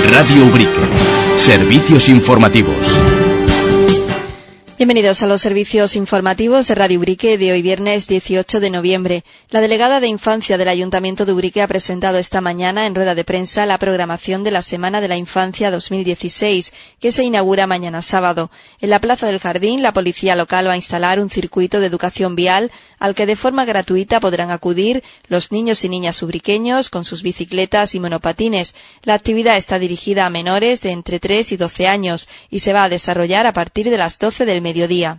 Radio Ubrique. Servicios informativos. Bienvenidos a los servicios informativos de Radio Ubrique de hoy viernes 18 de noviembre. La delegada de Infancia del Ayuntamiento de Ubrique ha presentado esta mañana en rueda de prensa la programación de la Semana de la Infancia 2016, que se inaugura mañana sábado. En la Plaza del Jardín, la policía local va a instalar un circuito de educación vial al que de forma gratuita podrán acudir los niños y niñas ubriqueños con sus bicicletas y monopatines. La actividad está dirigida a menores de entre 3 y 12 años y se va a desarrollar a partir de las 12 del mediodía.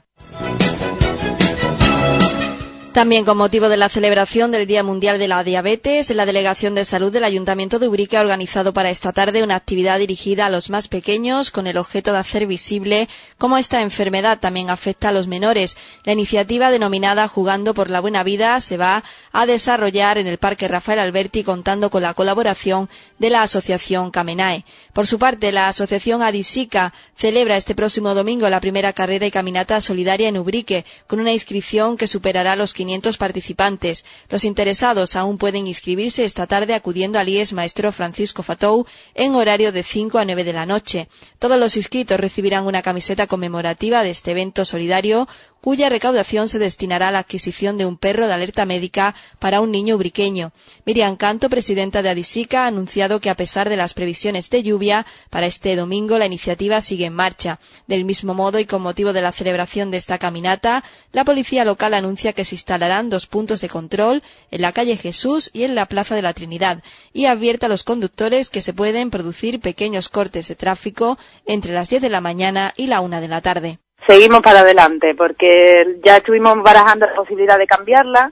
También con motivo de la celebración del Día Mundial de la Diabetes, la Delegación de Salud del Ayuntamiento de Ubrique ha organizado para esta tarde una actividad dirigida a los más pequeños con el objeto de hacer visible cómo esta enfermedad también afecta a los menores. La iniciativa denominada Jugando por la Buena Vida se va a desarrollar en el Parque Rafael Alberti contando con la colaboración de la Asociación Camenae. Por su parte, la Asociación Adisica celebra este próximo domingo la primera carrera y caminata solidaria en Ubrique con una inscripción que superará los 500 participantes. Los interesados aún pueden inscribirse esta tarde acudiendo al IES Maestro Francisco Fatou en horario de 5 a 9 de la noche. Todos los inscritos recibirán una camiseta conmemorativa de este evento solidario cuya recaudación se destinará a la adquisición de un perro de alerta médica para un niño ubriqueño. Miriam Canto, presidenta de Adisica, ha anunciado que a pesar de las previsiones de lluvia, para este domingo la iniciativa sigue en marcha. Del mismo modo y con motivo de la celebración de esta caminata, la policía local anuncia que se instalarán 2 puntos de control en la calle Jesús y en la Plaza de la Trinidad y advierte a los conductores que se pueden producir pequeños cortes de tráfico entre las 10 de la mañana y la 1 de la tarde. Seguimos para adelante porque ya estuvimos barajando la posibilidad de cambiarla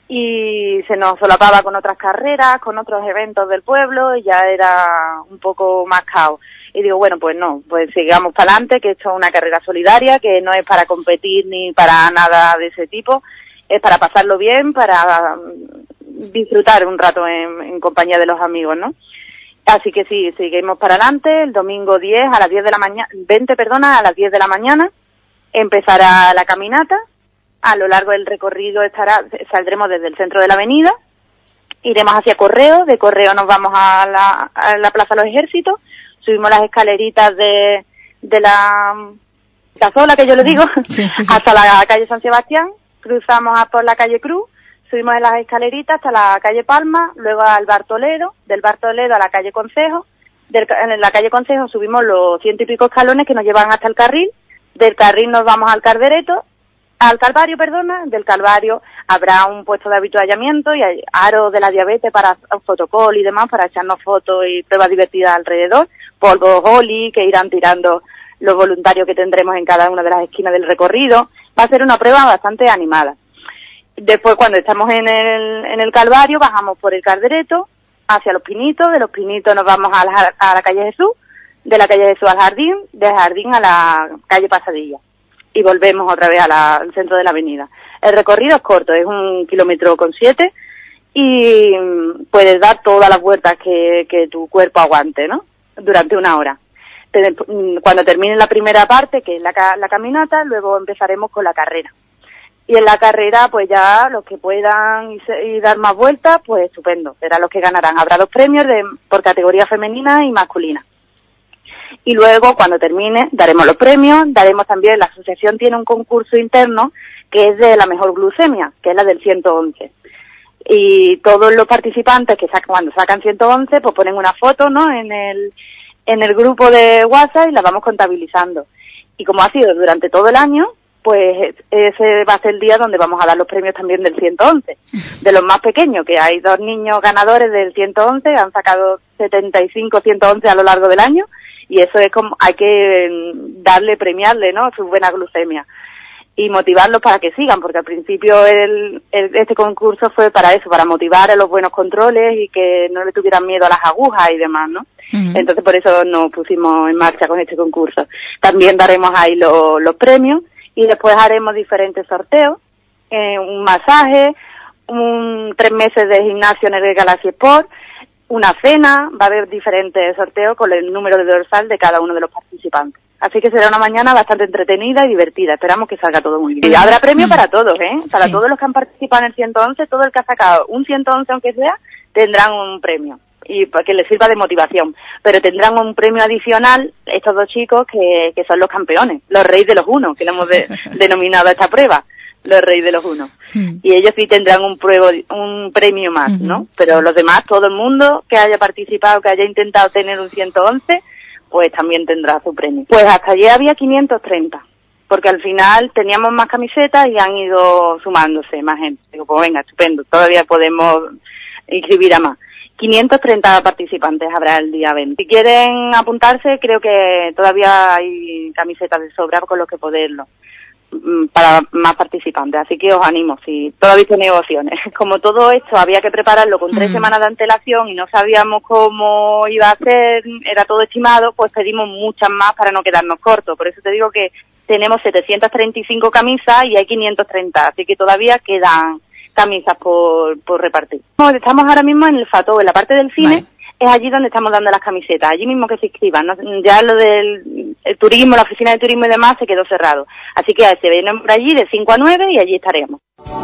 y se nos solapaba con otras carreras, con otros eventos del pueblo y ya era un poco más caos. Y digo, bueno, pues no, pues sigamos para adelante, que esto es una carrera solidaria, que no es para competir ni para nada de ese tipo, es para pasarlo bien, para disfrutar un rato en compañía de los amigos, ¿no? Así que sí, seguimos para adelante, el domingo 10 a las 10 de la mañana, 20, a las 10 de la mañana, empezará la caminata. A lo largo del recorrido saldremos desde el centro de la avenida, iremos hacia Correo, de Correo nos vamos a la Plaza de los Ejércitos, subimos las escaleritas de la casola, que yo le digo, hasta la calle San Sebastián, cruzamos por la calle Cruz, subimos en las escaleritas hasta la calle Palma, luego al Bar Toledo, del Bar Toledo a la calle Concejo, en la calle Concejo subimos los 100 y pico escalones que nos llevan hasta el carril, del carril nos vamos al Calvario, del Calvario habrá un puesto de avituallamiento y hay aros de la diabetes para fotocall y demás, para echarnos fotos y pruebas divertidas alrededor, polvos Oli que irán tirando los voluntarios que tendremos en cada una de las esquinas del recorrido. Va a ser una prueba bastante animada. Después, cuando estamos en el Calvario, bajamos por el Caldereto hacia Los Pinitos, de Los Pinitos nos vamos a la calle Jesús, de la calle Jesús al Jardín, del Jardín a la calle Pasadilla y volvemos otra vez al centro de la avenida. El recorrido es corto, es 1,7 kilómetros y puedes dar todas las vueltas que tu cuerpo aguante, ¿no? Durante 1 hora. Cuando termine la primera parte, que es la caminata, luego empezaremos con la carrera. Y en la carrera, pues ya los que puedan y dar más vueltas, pues estupendo, serán los que ganarán. Habrá 2 premios por categoría femenina y masculina. Y luego, cuando termine, daremos los premios, la asociación tiene un concurso interno que es de la mejor glucemia, que es la del 111. Y todos los participantes cuando sacan 111, pues ponen una foto, ¿no?, en el grupo de WhatsApp y la vamos contabilizando. Y como ha sido durante todo el año, pues ese va a ser el día donde vamos a dar los premios también del 111. De los más pequeños, que hay 2 niños ganadores del 111, han sacado 75 111 a lo largo del año, y eso es como, hay que premiarle, ¿no?, su buena glucemia. Y motivarlos para que sigan, porque al principio este concurso fue para eso, para motivar a los buenos controles y que no le tuvieran miedo a las agujas y demás, ¿no? Uh-huh. Entonces por eso nos pusimos en marcha con este concurso. También daremos ahí los premios y después haremos diferentes sorteos, un masaje, 3 meses de gimnasio en el Galaxy Sport, una cena, va a haber diferentes sorteos con el número de dorsal de cada uno de los participantes. Así que será una mañana bastante entretenida y divertida. Esperamos que salga todo muy bien. Y habrá premio para todos, Para todos los que han participado en el 111, todo el que ha sacado un 111 aunque sea, tendrán un premio. y para que les sirva de motivación. Pero tendrán un premio adicional estos 2 chicos que son los campeones, los reyes de los unos, que le hemos denominado a esta prueba, los reyes de los unos. Y ellos sí tendrán un premio más, ¿no? Pero los demás, todo el mundo que haya participado, que haya intentado tener un 111, pues también tendrá su premio. Pues hasta ayer había 530. Porque al final teníamos más camisetas y han ido sumándose más gente. Digo, pues venga, estupendo, todavía podemos inscribir a más. 530 participantes habrá el día 20. Si quieren apuntarse, creo que todavía hay camisetas de sobra con los que poderlo, para más participantes. Así que os animo, si todavía tenéis opciones. Como todo esto había que prepararlo con 3 semanas de antelación y no sabíamos cómo iba a ser, era todo estimado, pues pedimos muchas más para no quedarnos cortos. Por eso te digo que tenemos 735 camisas y hay 530, así que todavía quedan camisas por repartir. Estamos ahora mismo en el FATO, en la parte del cine, es allí donde estamos dando las camisetas, allí mismo que se inscriban, ¿no? Ya lo del el turismo, la oficina de turismo y demás se quedó cerrado. Así que se vienen por allí de 5 a 9 y allí estaremos.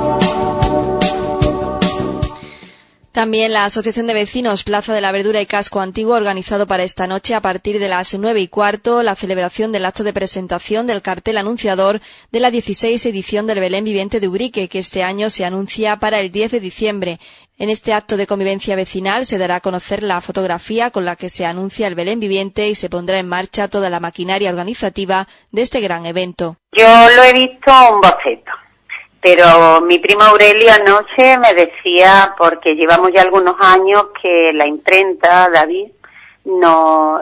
También la Asociación de Vecinos Plaza de la Verdura y Casco Antiguo ha organizado para esta noche a partir de las 9:15 la celebración del acto de presentación del cartel anunciador de la 16 edición del Belén Viviente de Ubrique, que este año se anuncia para el 10 de diciembre. En este acto de convivencia vecinal se dará a conocer la fotografía con la que se anuncia el Belén Viviente y se pondrá en marcha toda la maquinaria organizativa de este gran evento. Yo lo he visto un boceto. Pero mi primo Aurelio anoche me decía, porque llevamos ya algunos años que la imprenta, David, nos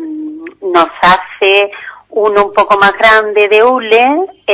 hace uno un poco más grande de hule,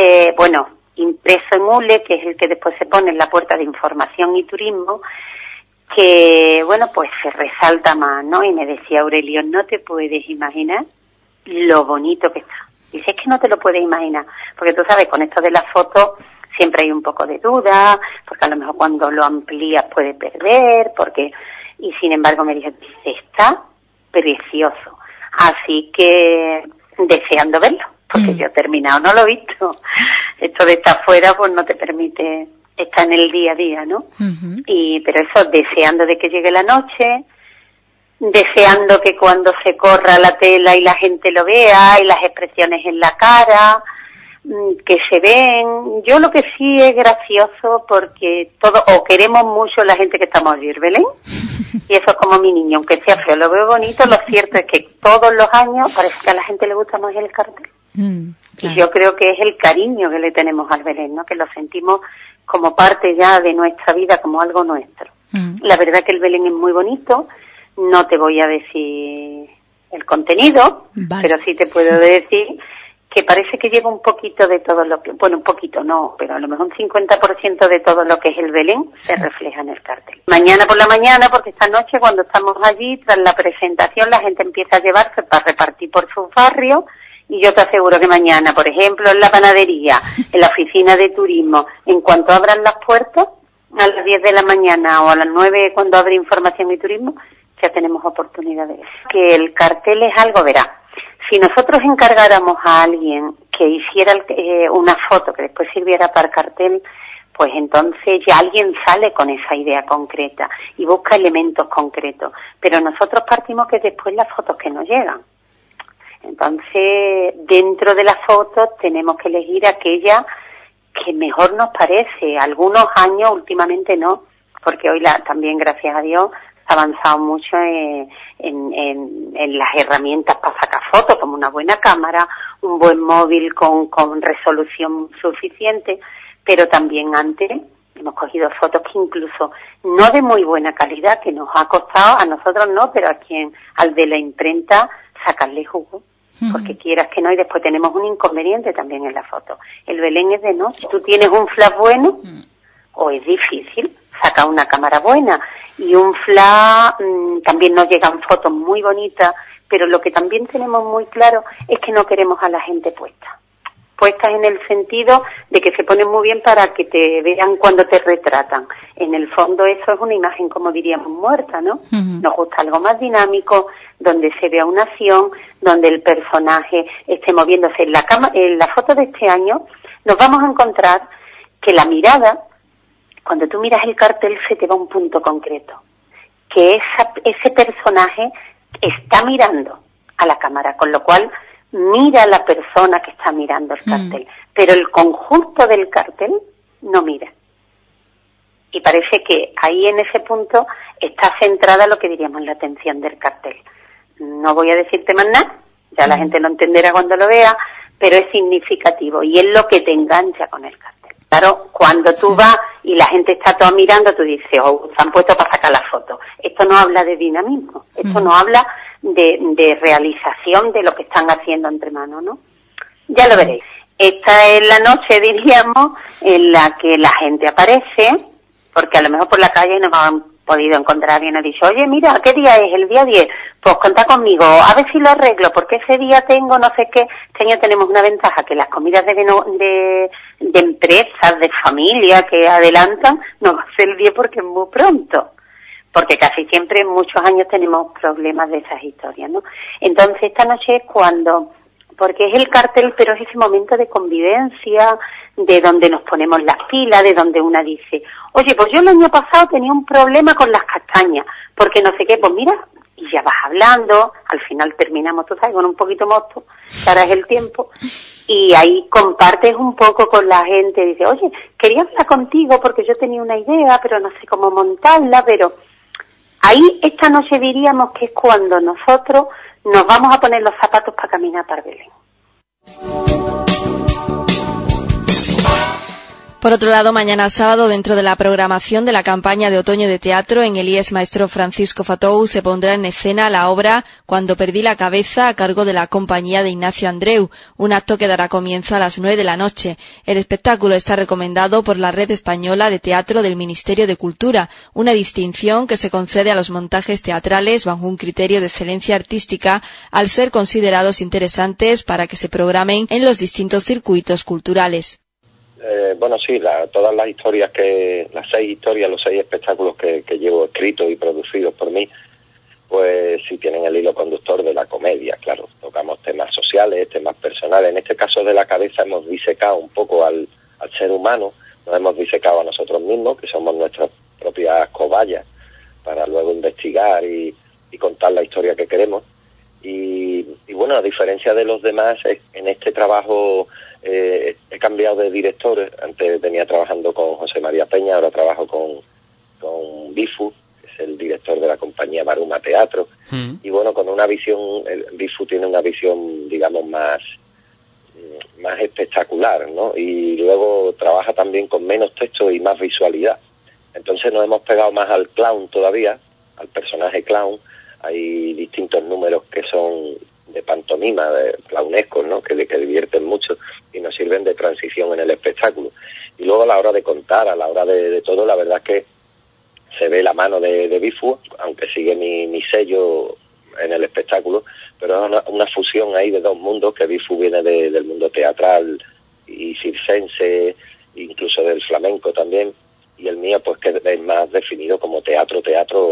impreso en hule, que es el que después se pone en la puerta de información y turismo, que, pues se resalta más, ¿no? Y me decía Aurelio, no te puedes imaginar lo bonito que está. Dice, es que no te lo puedes imaginar, porque tú sabes, con esto de las fotos, siempre hay un poco de duda, porque a lo mejor cuando lo amplías puede perder, y sin embargo me dice, está precioso. Así que deseando verlo, porque yo he terminado, no lo he visto. Esto de estar fuera pues no te permite estar en el día a día, ¿no? Pero eso, deseando de que llegue la noche, deseando que cuando se corra la tela y la gente lo vea, y las expresiones en la cara, que se ven. Yo lo que sí es gracioso porque queremos mucho la gente que estamos allí, Belén, y eso es como mi niño, aunque sea feo, lo veo bonito. Lo cierto es que todos los años parece que a la gente le gusta más el cartel. Claro. Y yo creo que es el cariño que le tenemos al Belén, ¿no? Que lo sentimos como parte ya de nuestra vida, como algo nuestro. La verdad que el Belén es muy bonito. No te voy a decir el contenido, pero sí te puedo decir que parece que lleva un poquito de todo lo que, un poquito no, pero a lo mejor un 50% de todo lo que es el Belén se refleja en el cartel. Mañana por la mañana, porque esta noche cuando estamos allí, tras la presentación, la gente empieza a llevarse para repartir por sus barrios, y yo te aseguro que mañana, por ejemplo, en la panadería, en la oficina de turismo, en cuanto abran las puertas, a las 10 de la mañana o a las 9 cuando abre información y turismo, ya tenemos oportunidad de eso. Que el cartel es algo, verá. Si nosotros encargáramos a alguien que hiciera una foto que después sirviera para el cartel, pues entonces ya alguien sale con esa idea concreta y busca elementos concretos. Pero nosotros partimos que después las fotos que nos llegan. Entonces, dentro de las fotos tenemos que elegir aquella que mejor nos parece. Algunos años, últimamente no, porque hoy también, gracias a Dios, ha avanzado mucho en las herramientas para sacar fotos, como una buena cámara, un buen móvil con resolución suficiente, pero también antes hemos cogido fotos que incluso no de muy buena calidad, que nos ha costado, a nosotros no, pero al de la imprenta, sacarle jugo. Porque quieras que no, y después tenemos un inconveniente también en la foto. El Belén es de noche. Tú tienes un flash bueno, o es difícil sacar una cámara buena. Y un flash, también nos llegan fotos muy bonitas, pero lo que también tenemos muy claro es que no queremos a la gente puestas en el sentido de que se ponen muy bien para que te vean cuando te retratan. En el fondo eso es una imagen, como diríamos, muerta, ¿no? Nos gusta algo más dinámico, donde se vea una acción, donde el personaje esté moviéndose. En la foto de este año nos vamos a encontrar que la mirada, cuando tú miras el cartel, se te va a un punto concreto. que ese personaje está mirando a la cámara, con lo cual mira a la persona que está mirando el cartel, pero el conjunto del cartel no mira. Y parece que ahí en ese punto está centrada lo que diríamos la atención del cartel. No voy a decirte más nada, ya la gente lo entenderá cuando lo vea, pero es significativo y es lo que te engancha con el cartel. Claro, cuando tú vas y la gente está toda mirando, tú dices, oh, se han puesto para sacar la foto. Esto no habla de dinamismo, esto no habla de realización de lo que están haciendo entre manos, ¿no? Ya lo veréis. Esta es la noche, diríamos, en la que la gente aparece, porque a lo mejor por la calle nos han podido encontrar, alguien ha dicho, oye, mira, ¿qué día es? El día 10. Pues contá conmigo, a ver si lo arreglo, porque ese día tengo no sé qué. Este año tenemos una ventaja, que las comidas de empresas, de familia que adelantan, no va a ser el 10 porque es muy pronto. Porque casi siempre en muchos años tenemos problemas de esas historias, ¿no? Entonces esta noche es cuando, porque es el cartel, pero es ese momento de convivencia, de donde nos ponemos las pilas, de donde una dice, oye, pues yo el año pasado tenía un problema con las castañas, porque no sé qué, pues mira, y ya vas hablando, al final terminamos, tú sabes, con un poquito mosto, que ahora es el tiempo, y ahí compartes un poco con la gente, dice, oye, quería hablar contigo porque yo tenía una idea, pero no sé cómo montarla, pero ahí esta noche diríamos que es cuando nosotros nos vamos a poner los zapatos para caminar para Belén. Por otro lado, mañana sábado, dentro de la programación de la campaña de otoño de teatro, en el IES Maestro Francisco Fatou se pondrá en escena la obra Cuando perdí la cabeza, a cargo de la compañía de Ignacio Andreu, un acto que dará comienzo a las 9 de la noche. El espectáculo está recomendado por la Red Española de Teatro del Ministerio de Cultura, una distinción que se concede a los montajes teatrales bajo un criterio de excelencia artística, al ser considerados interesantes para que se programen en los distintos circuitos culturales. Bueno, sí, todas las historias las 6 historias, los 6 espectáculos que llevo escritos y producidos por mí, pues sí tienen el hilo conductor de la comedia, claro. Tocamos temas sociales, temas personales. En este caso de la cabeza hemos disecado un poco al ser humano, nos hemos disecado a nosotros mismos, que somos nuestras propias cobayas, para luego investigar y contar la historia que queremos. Y bueno, a diferencia de los demás, en este trabajo he cambiado de director. Antes venía trabajando con José María Peña, ahora trabajo con Bifu, que es el director de la compañía Maruma Teatro. Y bueno, con una visión, Bifu tiene una visión, digamos, más espectacular, ¿no? Y luego trabaja también con menos texto y más visualidad. Entonces nos hemos pegado más al clown todavía, al personaje clown. Hay distintos números que son de pantomima, de clownescos, ¿no? Que divierten mucho y nos sirven de transición en el espectáculo. Y luego a la hora de contar, a la hora de todo, la verdad es que se ve la mano de Bifu, aunque sigue mi sello en el espectáculo, pero es una fusión ahí de dos mundos, que Bifu viene del mundo teatral y circense, incluso del flamenco también, y el mío pues que es más definido como teatro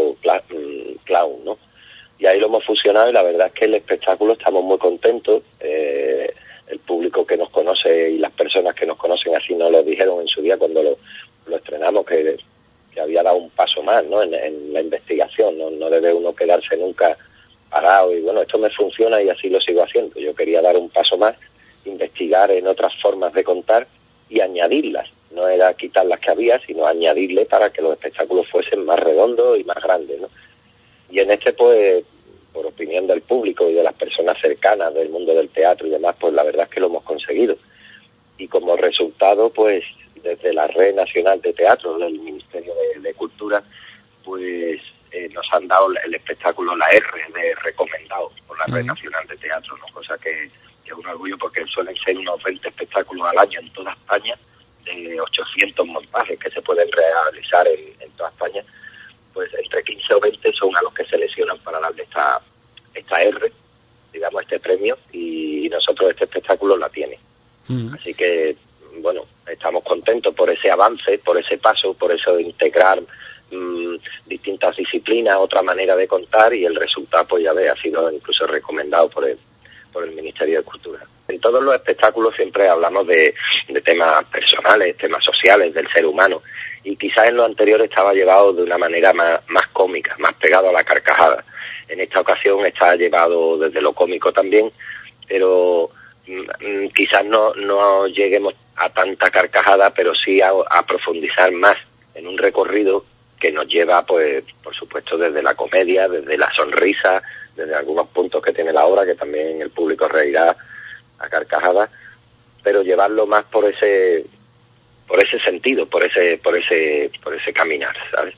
clown, ¿no? Y ahí lo hemos fusionado y la verdad es que el espectáculo estamos muy contentos. El público que nos conoce y las personas que nos conocen así nos lo dijeron en su día cuando lo estrenamos, que había dado un paso más, ¿no? en la investigación, no debe uno quedarse nunca parado y bueno, esto me funciona y así lo sigo haciendo. Yo quería dar un paso más, investigar en otras formas de contar y añadirlas. No era quitar las que había, sino añadirle para que los espectáculos fuesen más redondos y más grandes, ¿no? Y en este, pues, por opinión del público y de las personas cercanas del mundo del teatro y demás, pues la verdad es que lo hemos conseguido. Y como resultado, pues, desde la Red Nacional de Teatro, del Ministerio de Cultura, pues nos han dado el espectáculo, la R de recomendado por la Red Nacional de Teatro, ¿no? Cosa que es un orgullo porque suelen ser unos 20 espectáculos al año en toda España, de 800 montajes que se pueden realizar en toda España. Pues entre 15 o 20 son a los que seleccionan para darle esta R, digamos, este premio, y nosotros este espectáculo la tiene. Así que, bueno, estamos contentos por ese avance, por ese paso, por eso de integrar distintas disciplinas, otra manera de contar, y el resultado, pues ya ve, ha sido incluso recomendado por el Ministerio de Cultura. En todos los espectáculos siempre hablamos de temas personales, temas sociales, del ser humano, y quizás en lo anterior estaba llevado de una manera más cómica, más pegado a la carcajada. En esta ocasión está llevado desde lo cómico también, pero quizás no lleguemos a tanta carcajada, pero sí a profundizar más en un recorrido que nos lleva, pues, por supuesto, desde la comedia, desde la sonrisa, desde algunos puntos que tiene la obra, que también el público reirá a carcajadas, pero llevarlo más por ese sentido, por ese caminar, ¿sabes?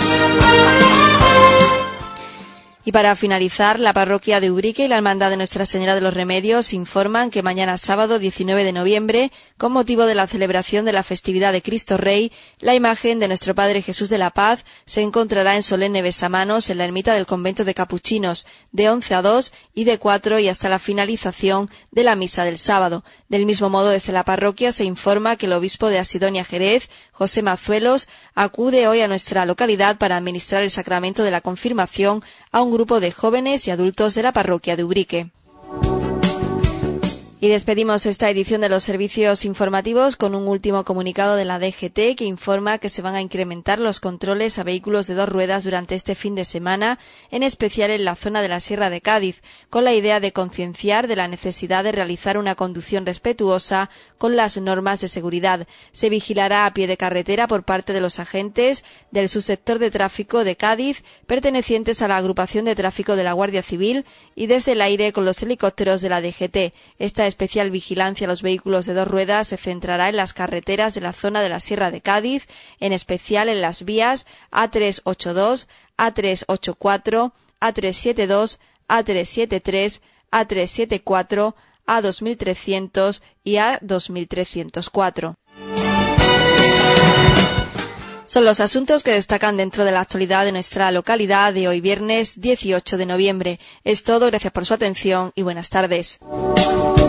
Y para finalizar, la parroquia de Ubrique y la Hermandad de Nuestra Señora de los Remedios informan que mañana sábado 19 de noviembre, con motivo de la celebración de la festividad de Cristo Rey, la imagen de nuestro Padre Jesús de la Paz se encontrará en solemne besamanos en la ermita del convento de Capuchinos, de 11 a 2 y de 4 y hasta la finalización de la misa del sábado. Del mismo modo, desde la parroquia se informa que el obispo de Asidonia Jerez, José Mazuelos, acude hoy a nuestra localidad para administrar el sacramento de la confirmación a un grupo de jóvenes y adultos de la parroquia de Ubrique. Y despedimos esta edición de los servicios informativos con un último comunicado de la DGT que informa que se van a incrementar los controles a vehículos de 2 ruedas durante este fin de semana, en especial en la zona de la Sierra de Cádiz, con la idea de concienciar de la necesidad de realizar una conducción respetuosa con las normas de seguridad. Se vigilará a pie de carretera por parte de los agentes del subsector de tráfico de Cádiz, pertenecientes a la agrupación de tráfico de la Guardia Civil, y desde el aire con los helicópteros de la DGT. Esta especial vigilancia a los vehículos de 2 ruedas se centrará en las carreteras de la zona de la Sierra de Cádiz, en especial en las vías A382, A384, A372, A373, A374, A2300 y A2304. Son los asuntos que destacan dentro de la actualidad de nuestra localidad de hoy viernes 18 de noviembre. Es todo, gracias por su atención y buenas tardes.